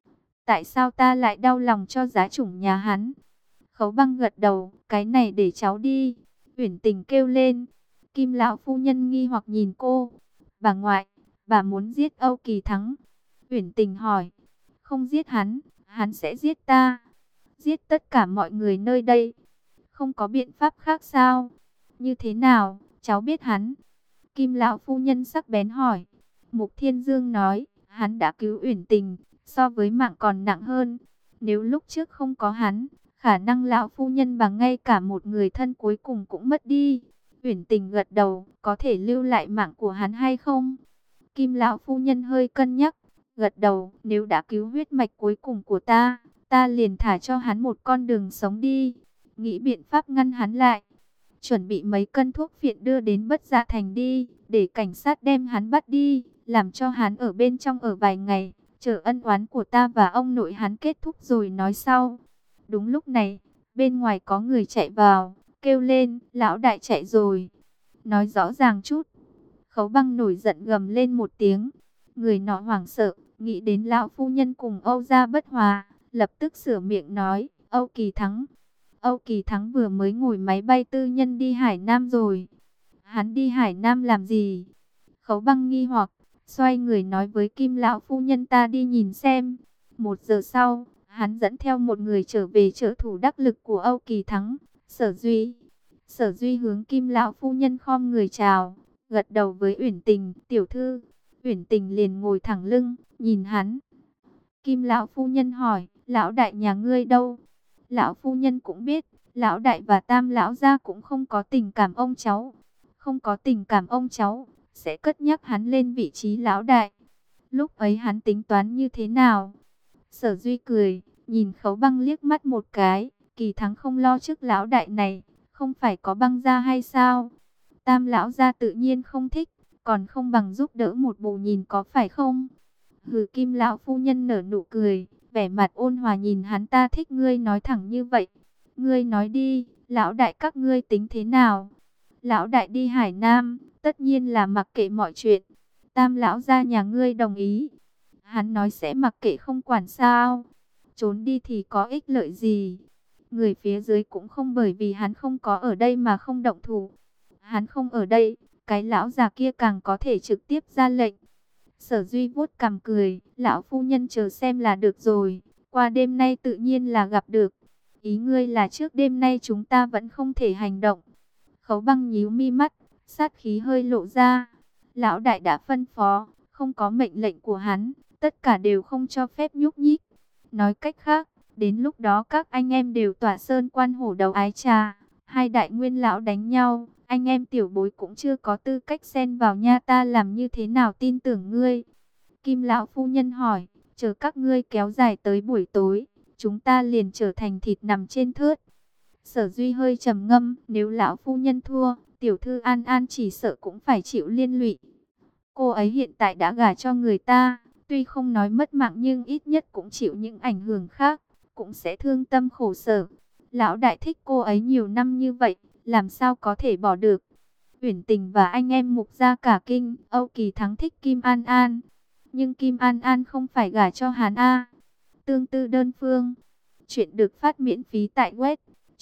Tại sao ta lại đau lòng cho giá chủng nhà hắn? Khấu Băng gật đầu, cái này để cháu đi. Uyển Tình kêu lên. Kim lão phu nhân nghi hoặc nhìn cô. Bà ngoại, bà muốn giết Âu Kỳ Thắng. Uyển Tình hỏi. Không giết hắn sẽ giết ta. Giết tất cả mọi người nơi đây. Không có biện pháp khác sao? Như thế nào, cháu biết hắn? Kim lão phu nhân sắc bén hỏi. Mục Thiên Dương nói, hắn đã cứu Uyển Tình, so với mạng còn nặng hơn. Nếu lúc trước không có hắn, khả năng lão phu nhân bằng ngay cả một người thân cuối cùng cũng mất đi. Uyển Tình gật đầu, có thể lưu lại mạng của hắn hay không? Kim lão phu nhân hơi cân nhắc, gật đầu, nếu đã cứu huyết mạch cuối cùng của ta, ta liền thả cho hắn một con đường sống đi. Nghĩ biện pháp ngăn hắn lại. Chuẩn bị mấy cân thuốc phiện đưa đến Bất Dạ Thành đi, để cảnh sát đem hắn bắt đi, làm cho hắn ở bên trong ở vài ngày, chờ ân oán của ta và ông nội hắn kết thúc rồi nói sau. Đúng lúc này, bên ngoài có người chạy vào, kêu lên, lão đại chạy rồi. Nói rõ ràng chút. Khấu Băng nổi giận gầm lên một tiếng. Người nọ hoảng sợ, nghĩ đến lão phu nhân cùng Âu gia bất hòa, lập tức sửa miệng nói, Âu Kỳ Thắng. Âu Kỳ Thắng vừa mới ngồi máy bay tư nhân đi Hải Nam rồi. Hắn đi Hải Nam làm gì? Khấu Băng nghi hoặc, xoay người nói với Kim lão phu nhân ta đi nhìn xem. 1 giờ sau, hắn dẫn theo một người trở về trợ thủ đắc lực của Âu Kỳ Thắng, Sở Duy. Sở Duy hướng Kim lão phu nhân khom người chào, gật đầu với Uyển Tình, tiểu thư. Uyển Tình liền ngồi thẳng lưng, nhìn hắn. Kim lão phu nhân hỏi, lão đại nhà ngươi đâu? Lão phu nhân cũng biết, lão đại và Tam lão gia cũng không có tình cảm ông cháu. Không có tình cảm ông cháu, sẽ cất nhắc hắn lên vị trí lão đại. Lúc ấy hắn tính toán như thế nào? Sở Duy cười, nhìn Khấu Băng liếc mắt một cái, Kỳ Thắng không lo chức lão đại này, không phải có Băng gia hay sao? Tam lão gia tự nhiên không thích, còn không bằng giúp đỡ một bù nhìn có phải không? Hừ, Kim lão phu nhân nở nụ cười, vẻ mặt ôn hòa nhìn hắn, ta thích ngươi nói thẳng như vậy. Ngươi nói đi, lão đại các ngươi tính thế nào? Lão đại đi Hải Nam, tất nhiên là mặc kệ mọi chuyện. Tam lão gia nhà ngươi đồng ý. Hắn nói sẽ mặc kệ không quản sao? Trốn đi thì có ích lợi gì? Người phía dưới cũng không bởi vì hắn không có ở đây mà không động thủ. Hắn không ở đây, cái lão già kia càng có thể trực tiếp ra lệnh. Sở Duy vuốt cằm cười, lão phu nhân chờ xem là được rồi, qua đêm nay tự nhiên là gặp được. Ý ngươi là trước đêm nay chúng ta vẫn không thể hành động. Khấu Băng nhíu mi mắt, sát khí hơi lộ ra. Lão đại đã phân phó, không có mệnh lệnh của hắn, tất cả đều không cho phép nhúc nhích. Nói cách khác, đến lúc đó các anh em đều tỏa sơn quan hổ đầu ái trà. Hai đại nguyên lão đánh nhau, anh em tiểu bối cũng chưa có tư cách xen vào nha, ta làm như thế nào tin tưởng ngươi? Kim lão phu nhân hỏi, chờ các ngươi kéo dài tới buổi tối, chúng ta liền trở thành thịt nằm trên thớt. Sở Duy hơi trầm ngâm, nếu lão phu nhân thua, tiểu thư An An chỉ sợ cũng phải chịu liên lụy. Cô ấy hiện tại đã gả cho người ta, tuy không nói mất mạng nhưng ít nhất cũng chịu những ảnh hưởng khác, cũng sẽ thương tâm khổ sở. Lão đại thích cô ấy nhiều năm như vậy, làm sao có thể bỏ được? Uyển Tình và anh em Mục gia cả kinh, Âu Kỳ Thắng thích Kim An An, nhưng Kim An An không phải gả cho hắn a. Tương tư đơn phương. Chuyện được phát miễn phí tại web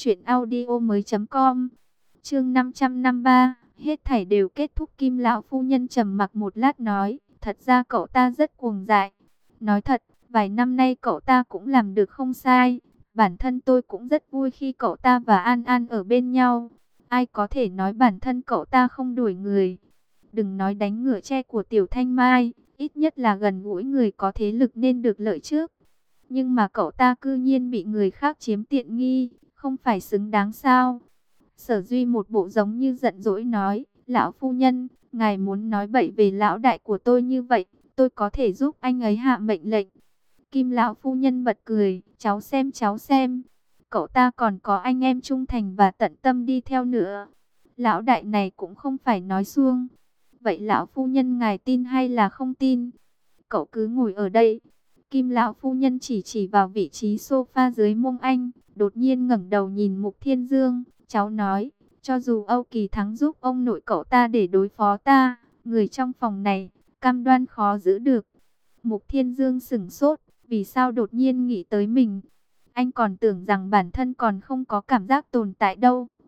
truyệnaudiomoi.com. Chương 553, hết thảy đều kết thúc. Kim lão phu nhân trầm mặc một lát nói, thật ra cậu ta rất cuồng dại. Nói thật, vài năm nay cậu ta cũng làm được không sai. Bản thân tôi cũng rất vui khi cậu ta và An An ở bên nhau. Ai có thể nói bản thân cậu ta không đuổi người. Đừng nói đánh ngựa tre của Tiểu Thanh Mai, ít nhất là gần gũi người có thế lực nên được lợi trước. Nhưng mà cậu ta cư nhiên bị người khác chiếm tiện nghi, không phải xứng đáng sao? Sở Duy một bộ giống như giận dỗi nói, lão phu nhân, ngài muốn nói bậy về lão đại của tôi như vậy, tôi có thể giúp anh ấy hạ mệnh lệnh. Kim lão phu nhân bật cười, cháu xem, cậu ta còn có anh em trung thành và tận tâm đi theo nữa. Lão đại này cũng không phải nói suông. Vậy lão phu nhân ngài tin hay là không tin? Cậu cứ ngồi ở đây. Kim lão phu nhân chỉ vào vị trí sofa dưới mông anh, đột nhiên ngẩng đầu nhìn Mục Thiên Dương, cháu nói, cho dù Âu Kỳ Thắng giúp ông nội cậu ta để đối phó ta, người trong phòng này, cam đoan khó giữ được. Mục Thiên Dương sững sốt, vì sao đột nhiên nghĩ tới mình? Anh còn tưởng rằng bản thân còn không có cảm giác tồn tại đâu.